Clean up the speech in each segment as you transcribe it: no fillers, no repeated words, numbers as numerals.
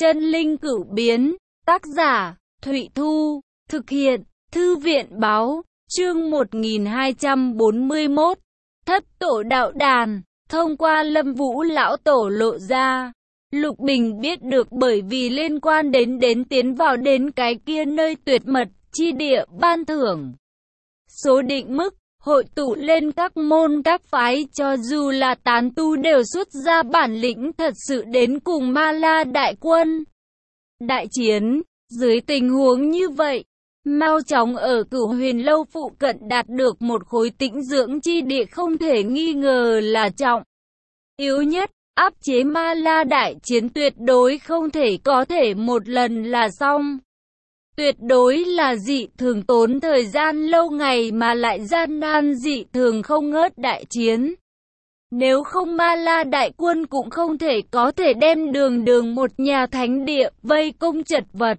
Chân linh cửu biến, tác giả, Thụy Thu, thực hiện, Thư viện báo, chương 1241, thất tổ đạo đàn, thông qua Lâm Vũ lão tổ lộ ra. Lục Bình biết được bởi vì liên quan đến tiến vào đến cái kia nơi tuyệt mật, chi địa ban thưởng. Số định mức, hội tụ lên các môn các phái cho dù là tán tu đều xuất ra bản lĩnh thật sự đến cùng Ma La đại quân. Đại chiến, dưới tình huống như vậy, mau chóng ở Cửu Huyền Lâu phụ cận đạt được một khối tĩnh dưỡng chi địa không thể nghi ngờ là trọng yếu nhất. Áp chế Ma La đại chiến tuyệt đối không thể có thể một lần là xong. Tuyệt đối là dị thường tốn thời gian lâu ngày mà lại gian nan dị thường không ngớt đại chiến. Nếu không Ma La đại quân cũng không thể có thể đem đường một nhà thánh địa vây công chật vật.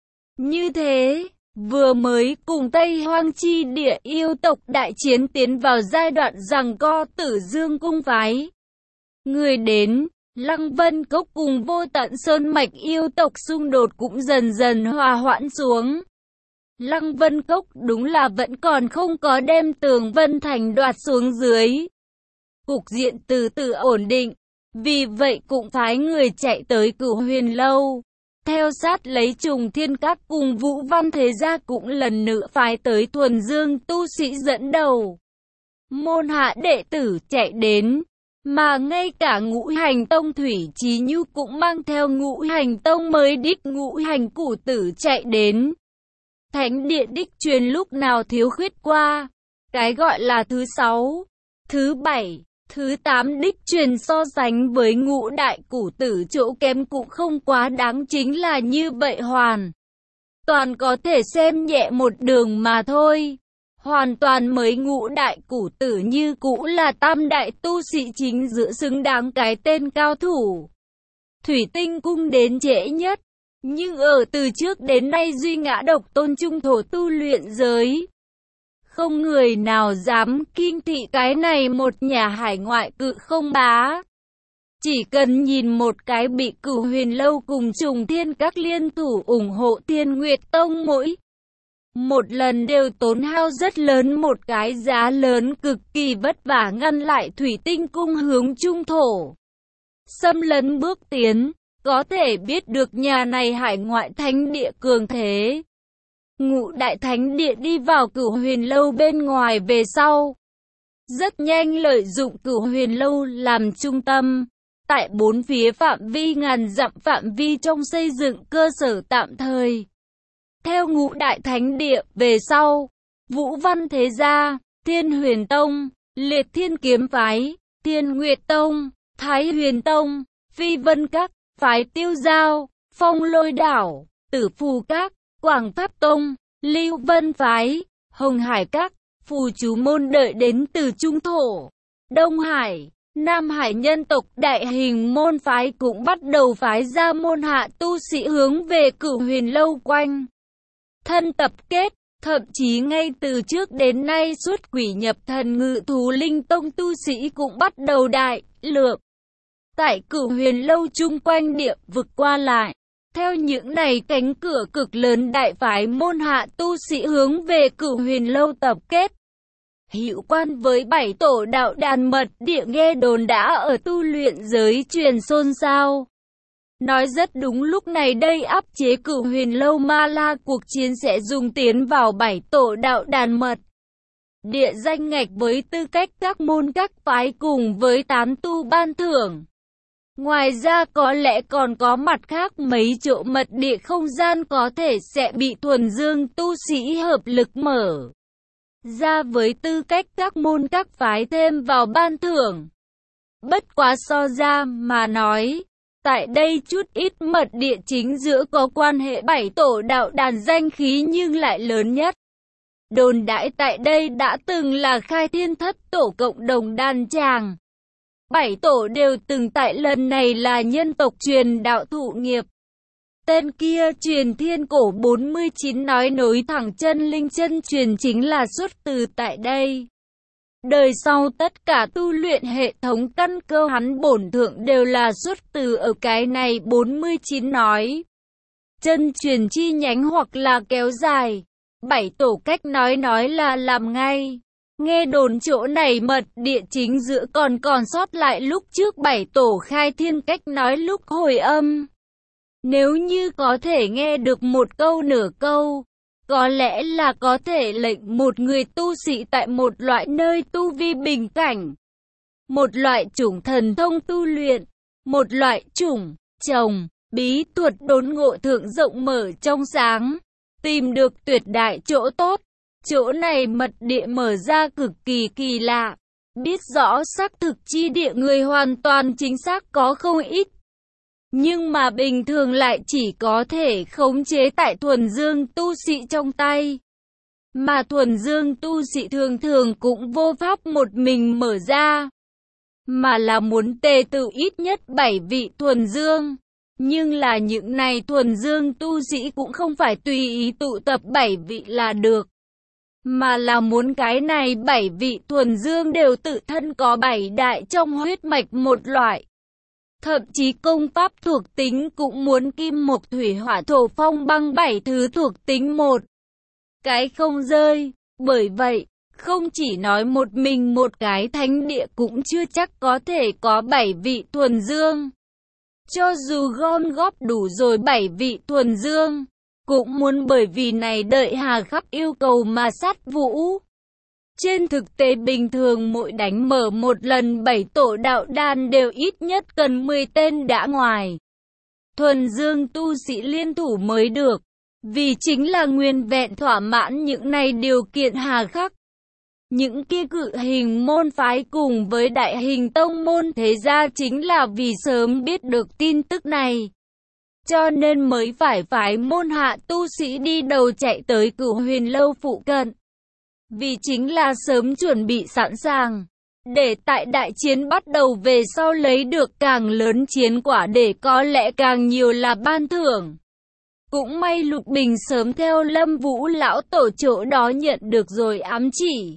Như thế, vừa mới cùng Tây Hoang chi địa yêu tộc đại chiến tiến vào giai đoạn giằng co Tử Dương cung phái. Người đến, Lăng Vân Cốc cùng Vô Tận Sơn mạch yêu tộc xung đột cũng dần dần hòa hoãn xuống. Lăng Vân Cốc đúng là vẫn còn không có đem Tường Vân Thành đoạt xuống dưới. Cục diện từ từ ổn định, vì vậy cũng phái người chạy tới Cửu Huyền Lâu. Theo sát lấy Trùng Thiên Các cùng Vũ Văn Thế Gia cũng lần nữa phái tới Thuần Dương tu sĩ dẫn đầu. Môn hạ đệ tử chạy đến. Mà ngay cả Ngũ Hành Tông Thủy Chí Nhu cũng mang theo Ngũ Hành Tông mới đích Ngũ Hành Củ Tử chạy đến. Thánh địa đích truyền lúc nào thiếu khuyết qua. Cái gọi là thứ 6, thứ 7, thứ 8 đích truyền so sánh với Ngũ Đại Củ Tử chỗ kém cũng không quá đáng, chính là như vậy hoàn toàn có thể xem nhẹ một đường mà thôi. Hoàn toàn mới Ngũ Đại Củ Tử như cũ là tam đại tu sĩ chính giữa xứng đáng cái tên cao thủ. Thủy Tinh cung đến trễ nhất, nhưng ở từ trước đến nay duy ngã độc tôn trung thổ tu luyện giới. Không người nào dám kinh thị cái này một nhà hải ngoại cự không bá. Chỉ cần nhìn một cái bị Cửu Huyền Lâu cùng Trùng Thiên Các liên thủ ủng hộ Thiên Nguyệt Tông mỗi một lần đều tốn hao rất lớn một cái giá lớn, cực kỳ vất vả ngăn lại Thủy Tinh cung hướng trung thổ xâm lấn bước tiến, có thể biết được nhà này hải ngoại thánh địa cường thế. Ngũ Đại Thánh Địa đi vào Cửu Huyền Lâu bên ngoài về sau, rất nhanh lợi dụng Cửu Huyền Lâu làm trung tâm, tại bốn phía phạm vi ngàn dặm phạm vi trong xây dựng cơ sở tạm thời. Theo Ngũ Đại Thánh Địa về sau, Vũ Văn Thế Gia, Thiên Huyền Tông, Liệt Thiên Kiếm Phái, Thiên Nguyệt Tông, Thái Huyền Tông, Phi Vân Các, Phái Tiêu Giao, Phong Lôi Đảo, Tử Phù Các, Quảng Pháp Tông, Lưu Vân Phái, Hồng Hải Các, Phù Chú Môn đợi đến từ Trung Thổ, Đông Hải, Nam Hải nhân tộc đại hình môn phái cũng bắt đầu phái ra môn hạ tu sĩ hướng về Cửu Huyền Lâu quanh thân tập kết, thậm chí ngay từ trước đến nay suốt Quỷ Nhập Thần Ngự Thú Linh Tông tu sĩ cũng bắt đầu đại lượng tại Cửu Huyền Lâu chung quanh địa vực qua lại. Theo những này cánh cửa cực lớn, đại phái môn hạ tu sĩ hướng về Cửu Huyền Lâu tập kết. Hữu quan với 7 tổ đạo đàn mật địa nghe đồn đã ở tu luyện giới truyền xôn xao. Nói rất đúng, lúc này đây áp chế Cửu Huyền Lâu Ma La cuộc chiến sẽ dùng tiến vào 7 tổ đạo đàn mật địa danh ngạch với tư cách các môn các phái cùng với tán tu ban thưởng. Ngoài ra có lẽ còn có mặt khác mấy chỗ mật địa không gian có thể sẽ bị Thuần Dương tu sĩ hợp lực mở ra với tư cách các môn các phái thêm vào ban thưởng. Bất quá so ra mà nói, tại đây chút ít mật địa chính giữa có quan hệ 7 tổ đạo đàn danh khí nhưng lại lớn nhất. Đồn đãi tại đây đã từng là Khai Thiên Thất tổ cộng đồng đàn tràng. 7 tổ đều từng tại lần này là nhân tộc truyền đạo thụ nghiệp. Tên kia truyền thiên cổ 49 nói nối thẳng chân linh chân truyền chính là xuất từ tại đây. Đời sau tất cả tu luyện hệ thống căn cơ hắn bổn thượng đều là xuất từ ở cái này 49 nói. Chân truyền chi nhánh hoặc là kéo dài. 7 tổ cách nói là làm ngay. Nghe đồn chỗ này mật địa chính giữa còn sót lại lúc trước 7 tổ khai thiên cách nói lúc hồi âm. Nếu như có thể nghe được một câu nửa câu, có lẽ là có thể lệnh một người tu sĩ tại một loại nơi tu vi bình cảnh, một loại chủng thần thông tu luyện, một loại chủng, trồng, bí thuật đốn ngộ thượng rộng mở trong sáng, tìm được tuyệt đại chỗ tốt. Chỗ này mật địa mở ra cực kỳ kỳ lạ, biết rõ xác thực chi địa người hoàn toàn chính xác có không ít. Nhưng mà bình thường lại chỉ có thể khống chế tại thuần dương tu sĩ trong tay. Mà thuần dương tu sĩ thường thường cũng vô pháp một mình mở ra, mà là muốn tề tự ít nhất 7 vị thuần dương. Nhưng là những này thuần dương tu sĩ cũng không phải tùy ý tụ tập 7 vị là được, mà là muốn cái này 7 vị thuần dương đều tự thân có 7 đại trong huyết mạch một loại. Thậm chí công pháp thuộc tính cũng muốn kim mộc thủy hỏa thổ phong băng 7 thứ thuộc tính một cái không rơi. Bởi vậy, không chỉ nói một mình một cái thánh địa cũng chưa chắc có thể có 7 vị thuần dương. Cho dù gom góp đủ rồi 7 vị thuần dương, cũng muốn bởi vì này đợi hà khắc yêu cầu mà sát vũ. Trên thực tế bình thường mỗi đánh mở một lần 7 tổ đạo đan đều ít nhất cần 10 tên đã ngoài. Thuần dương tu sĩ liên thủ mới được, vì chính là nguyên vẹn thỏa mãn những này điều kiện hà khắc. Những kia cự hình môn phái cùng với đại hình tông môn thế gia chính là vì sớm biết được tin tức này, cho nên mới phải phái môn hạ tu sĩ đi đầu chạy tới Cửu Huyền Lâu phụ cận. Vì chính là sớm chuẩn bị sẵn sàng, để tại đại chiến bắt đầu về sau lấy được càng lớn chiến quả để có lẽ càng nhiều là ban thưởng. Cũng may Lục Bình sớm theo Lâm Vũ lão tổ chỗ đó nhận được rồi ám chỉ.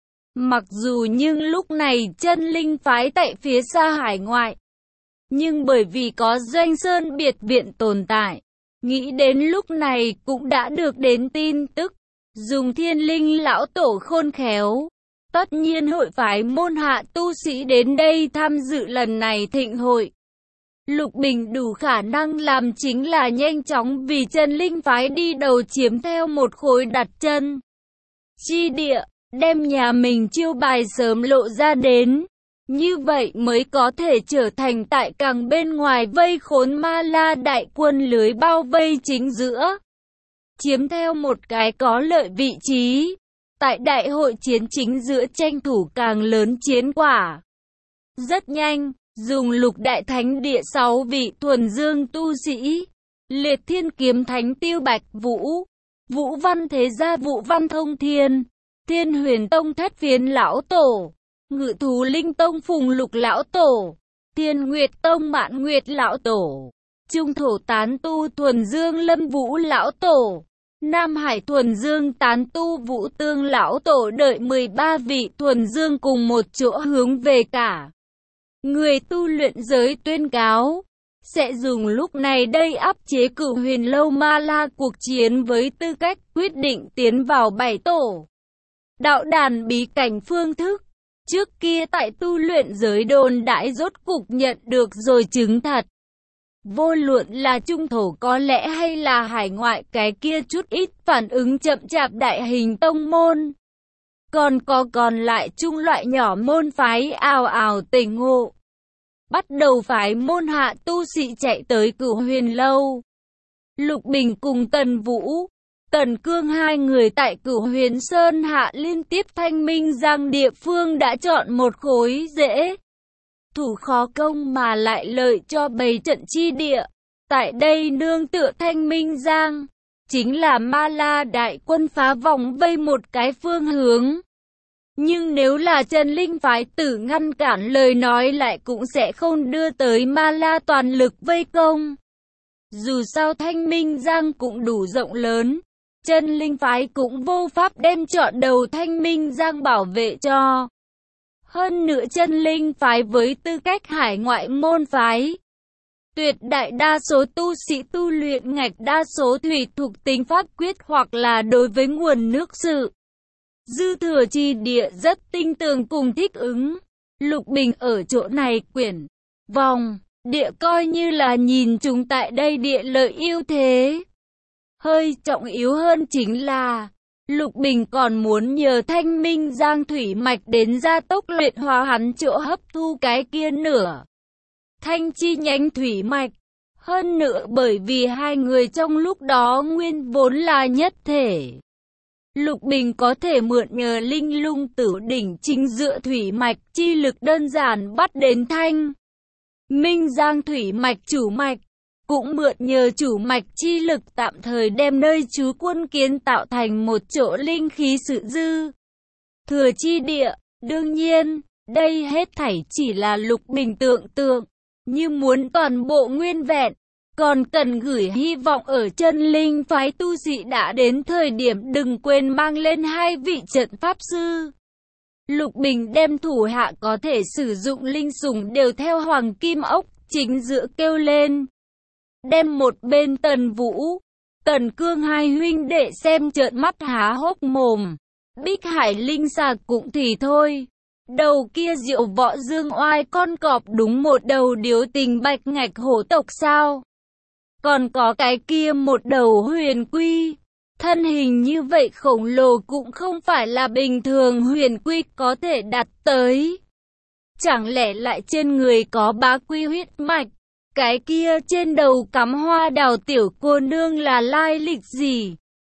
Mặc dù nhưng lúc này chân linh phái tại phía xa hải ngoại, nhưng bởi vì có Doanh Sơn biệt viện tồn tại, nghĩ đến lúc này cũng đã được đến tin tức. Dùng Thiên Linh lão tổ khôn khéo, tất nhiên hội phái môn hạ tu sĩ đến đây tham dự lần này thịnh hội. Lục Bình đủ khả năng làm chính là nhanh chóng vì chân linh phái đi đầu chiếm theo một khối đặt chân chi địa, đem nhà mình chiêu bài sớm lộ ra đến. Như vậy mới có thể trở thành tại càng bên ngoài vây khốn Ma La đại quân lưới bao vây chính giữa, chiếm theo một cái có lợi vị trí, tại đại hội chiến chính giữa tranh thủ càng lớn chiến quả. Rất nhanh, dùng Lục Đại Thánh Địa 6 vị thuần dương tu sĩ, Liệt Thiên Kiếm Thánh Tiêu Bạch Vũ, Vũ Văn Thế Gia Vũ Văn Thông Thiên, Thiên Huyền Tông Thất Phiến Lão Tổ, Ngự Thú Linh Tông Phùng Lục Lão Tổ, Thiên Nguyệt Tông Mạn Nguyệt Lão Tổ, Trung Thổ Tán Tu Thuần Dương Lâm Vũ Lão Tổ, Nam Hải Thuần Dương Tán Tu Vũ Tương Lão Tổ, đợi 13 vị thuần dương cùng một chỗ hướng về cả người tu luyện giới tuyên cáo, sẽ dùng lúc này đây áp chế Cửu Huyền Lâu Ma La cuộc chiến với tư cách quyết định tiến vào 7 tổ đạo đàn bí cảnh phương thức. Trước kia tại tu luyện giới đồn đãi rốt cục nhận được rồi chứng thật. Vô luận là trung thổ có lẽ hay là hải ngoại cái kia chút ít phản ứng chậm chạp đại hình tông môn, còn lại trung loại nhỏ môn phái ào ào tỉnh ngộ, bắt đầu phái môn hạ tu sĩ chạy tới Cửu Huyền Lâu. Lục Bình cùng Tần Vũ, Tần Cương hai người tại Cửu Huyền Sơn hạ liên tiếp thanh minh giang địa phương đã chọn một khối dễ thủ khó công mà lại lợi cho bày trận chi địa. Tại đây nương tựa thanh minh giang, chính là Ma La đại quân phá vòng vây một cái phương hướng. Nhưng nếu là chân linh phái tử ngăn cản lời nói lại cũng sẽ không đưa tới Ma La toàn lực vây công. Dù sao thanh minh giang cũng đủ rộng lớn, chân linh phái cũng vô pháp đem trọn đầu thanh minh giang bảo vệ cho. Hơn nữa chân linh phái với tư cách hải ngoại môn phái, tuyệt đại đa số tu sĩ tu luyện ngạch đa số thủy thuộc tính pháp quyết hoặc là đối với nguồn nước sự dư thừa chi địa rất tinh tường cùng thích ứng. Lục Bình ở chỗ này quyển vòng địa coi như là nhìn chúng tại đây địa lợi ưu thế. Hơi trọng yếu hơn chính là Lục Bình còn muốn nhờ Thanh Minh Giang thủy mạch đến gia tốc luyện hóa hắn chỗ hấp thu cái kia nửa thanh chi nhánh thủy mạch. Hơn nữa bởi vì hai người trong lúc đó nguyên vốn là nhất thể, Lục Bình có thể mượn nhờ linh lung tử đỉnh chính dựa thủy mạch chi lực đơn giản bắt đến Thanh Minh Giang thủy mạch chủ mạch, cũng mượn nhờ chủ mạch chi lực tạm thời đem nơi trú quân kiến tạo thành một chỗ linh khí sự dư thừa chi địa. Đương nhiên, đây hết thảy chỉ là Lục Bình tưởng tượng, như muốn toàn bộ nguyên vẹn, còn cần gửi hy vọng ở chân linh phái tu sĩ đã đến thời điểm đừng quên mang lên 2 vị trận pháp sư. Lục Bình đem thủ hạ có thể sử dụng linh sủng đều theo Hoàng Kim Ốc chính giữa kêu lên. Đem một bên Tần Vũ, Tần Cương hai huynh đệ xem trợn mắt há hốc mồm. Bích Hải Linh xà cũng thì thôi. Đầu kia Diệu Võ Dương Oai con cọp đúng một đầu điếu tình bạch ngạch hổ tộc sao? Còn có cái kia một đầu huyền quy. Thân hình như vậy khổng lồ cũng không phải là bình thường huyền quy có thể đặt tới. Chẳng lẽ lại trên người có bá quy huyết mạch? Cái kia trên đầu cắm hoa đào tiểu cô nương là lai lịch gì?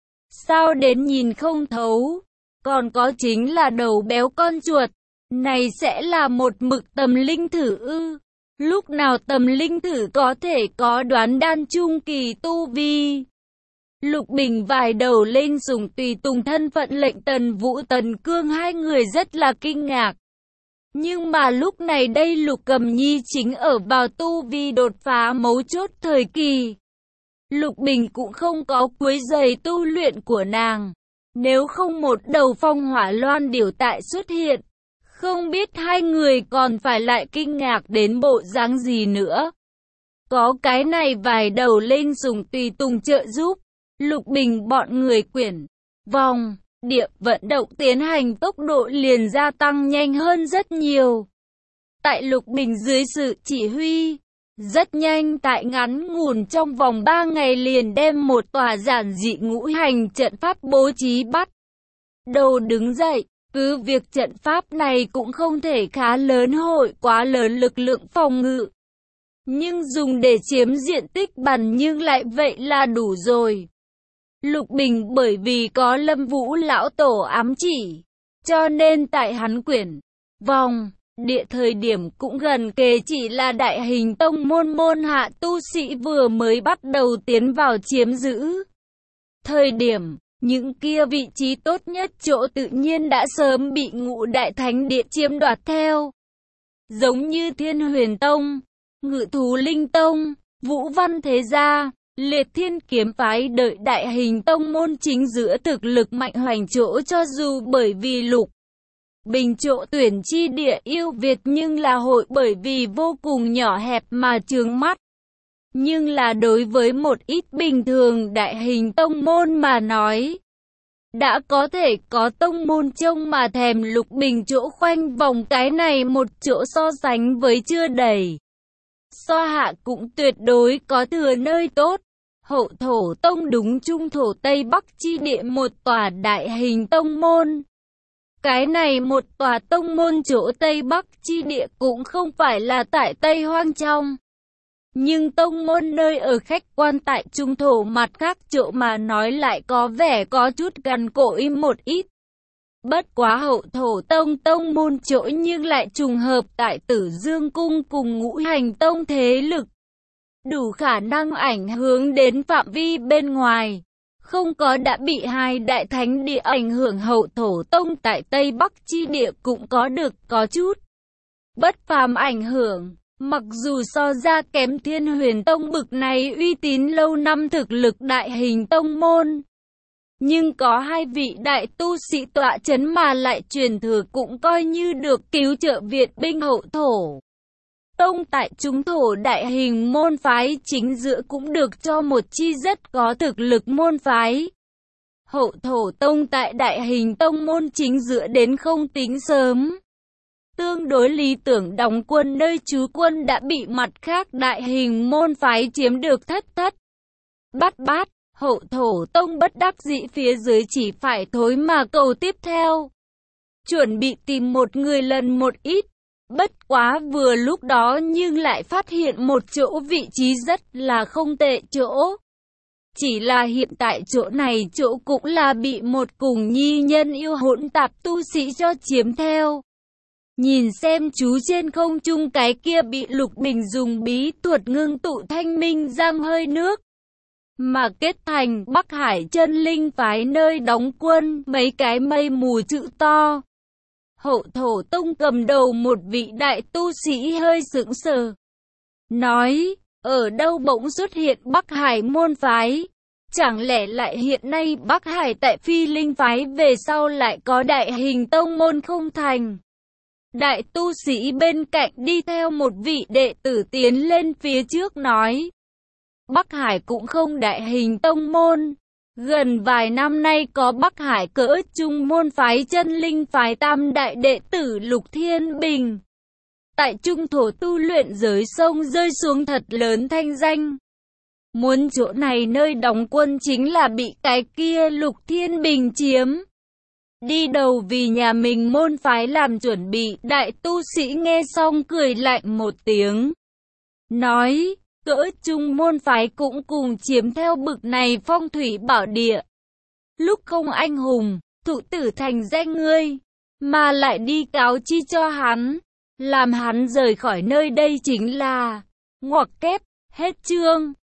Sao đến nhìn không thấu? Còn có chính là đầu béo con chuột. Này sẽ là một mực Tầm Linh Thử ư? Lúc nào Tầm Linh Thử có thể có đoán đan trung kỳ tu vi? Lục Bình vài đầu lên dùng tùy tùng thân phận lệnh Tần Vũ Tần Cương hai người rất là kinh ngạc. Nhưng mà lúc này đây Lục Cầm Nhi chính ở vào tu vi đột phá mấu chốt thời kỳ. Lục Bình cũng không có quấy rầy tu luyện của nàng. Nếu không một đầu phong hỏa loan điểu tại xuất hiện, không biết hai người còn phải lại kinh ngạc đến bộ dáng gì nữa. Có cái này vài đầu lên dùng tùy tùng trợ giúp, Lục Bình bọn người quyển vòng địa vận động tiến hành tốc độ liền gia tăng nhanh hơn rất nhiều. Tại Lục Bình dưới sự chỉ huy, rất nhanh tại ngắn ngủn trong vòng 3 ngày liền đem một tòa giản dị ngũ hành trận pháp bố trí bắt đầu đứng dậy. Cứ việc trận pháp này cũng không thể khá lớn hội quá lớn lực lượng phòng ngự, nhưng dùng để chiếm diện tích bằng nhưng lại vậy là đủ rồi. Lục Bình bởi vì có Lâm Vũ lão tổ ám chỉ, cho nên tại hắn quyển vòng địa thời điểm cũng gần kề chỉ là đại hình tông môn hạ tu sĩ vừa mới bắt đầu tiến vào chiếm giữ. Thời điểm những kia vị trí tốt nhất chỗ tự nhiên đã sớm bị Ngũ Đại Thánh Địa chiếm đoạt theo. Giống như Thiên Huyền Tông, Ngự Thú Linh Tông, Vũ Văn Thế Gia, Liệt Thiên Kiếm Phái đợi đại hình tông môn chính giữa thực lực mạnh hoành chỗ, cho dù bởi vì Lục Bình chỗ tuyển chi địa yêu Việt nhưng là hội bởi vì vô cùng nhỏ hẹp mà chướng mắt. Nhưng là đối với một ít bình thường đại hình tông môn mà nói, đã có thể có tông môn trông mà thèm. Lục Bình chỗ khoanh vòng cái này một chỗ so sánh với chưa đầy. So hạ cũng tuyệt đối có thừa nơi tốt. Hậu Thổ Tông đúng trung thổ Tây Bắc chi địa một tòa đại hình tông môn. Cái này một tòa tông môn chỗ Tây Bắc chi địa cũng không phải là tại Tây Hoang trong. Nhưng tông môn nơi ở khách quan tại trung thổ mặt khác chỗ mà nói lại có vẻ có chút gần cỗi một ít. Bất quá Hậu Thổ Tông tông môn chỗ nhưng lại trùng hợp tại Tử Dương Cung cùng Ngũ Hành Tông thế lực. Đủ khả năng ảnh hưởng đến phạm vi bên ngoài. Không có đã bị hai đại thánh địa ảnh hưởng. Hậu Thổ Tông tại Tây Bắc chi địa cũng có được có chút bất phàm ảnh hưởng. Mặc dù so ra kém Thiên Huyền Tông bực này uy tín lâu năm thực lực đại hình tông môn, Nhưng có hai vị đại tu sĩ tọa chấn mà lại truyền thừa cũng coi như được cứu trợ Việt binh Hậu Thổ Tông tại trung thổ đại hình môn phái chính giữa cũng được cho một chi rất có thực lực môn phái. Hậu Thổ Tông tại đại hình tông môn chính giữa đến không tính sớm. Tương đối lý tưởng đóng quân nơi trú quân đã bị mặt khác đại hình môn phái chiếm được thất bát. Hậu Thổ Tông bất đắc dĩ phía dưới chỉ phải thối mà cầu tiếp theo. Chuẩn bị tìm một người lần một ít. Bất quá vừa lúc đó nhưng lại phát hiện một chỗ vị trí rất là không tệ chỗ. Chỉ là hiện tại chỗ này chỗ cũng là bị một cùng nhi nhân yêu hỗn tạp tu sĩ cho chiếm theo. Nhìn xem chú trên không trung cái kia bị Lục Bình dùng bí thuật ngưng tụ thanh minh giam hơi nước. Mà kết thành Bắc Hải chân linh phái nơi đóng quân mấy cái mây mù chữ to. Hậu Thổ Tông cầm đầu một vị đại tu sĩ hơi sững sờ. Nói, ở đâu bỗng xuất hiện Bắc Hải môn phái? Chẳng lẽ lại hiện nay Bắc Hải tại Phi Linh phái về sau lại có đại hình tông môn không thành? Đại tu sĩ bên cạnh đi theo một vị đệ tử tiến lên phía trước nói. Bắc Hải cũng không đại hình tông môn. Gần vài năm nay có Bắc Hải cỡ trung môn phái chân linh phái tam đại đệ tử Lục Thiên Bình. Tại trung thổ tu luyện giới sông rơi xuống thật lớn thanh danh. Muốn chỗ này nơi đóng quân chính là bị cái kia Lục Thiên Bình chiếm. Đi đầu vì nhà mình môn phái làm chuẩn bị, đại tu sĩ nghe xong cười lạnh một tiếng. Nói, cỡ trung môn phái cũng cùng chiếm theo bực này phong thủy bảo địa. Lúc không anh hùng, thụ tử thành danh ngươi, mà lại đi cáo chi cho hắn, làm hắn rời khỏi nơi đây chính là ngoặc kép, hết chương.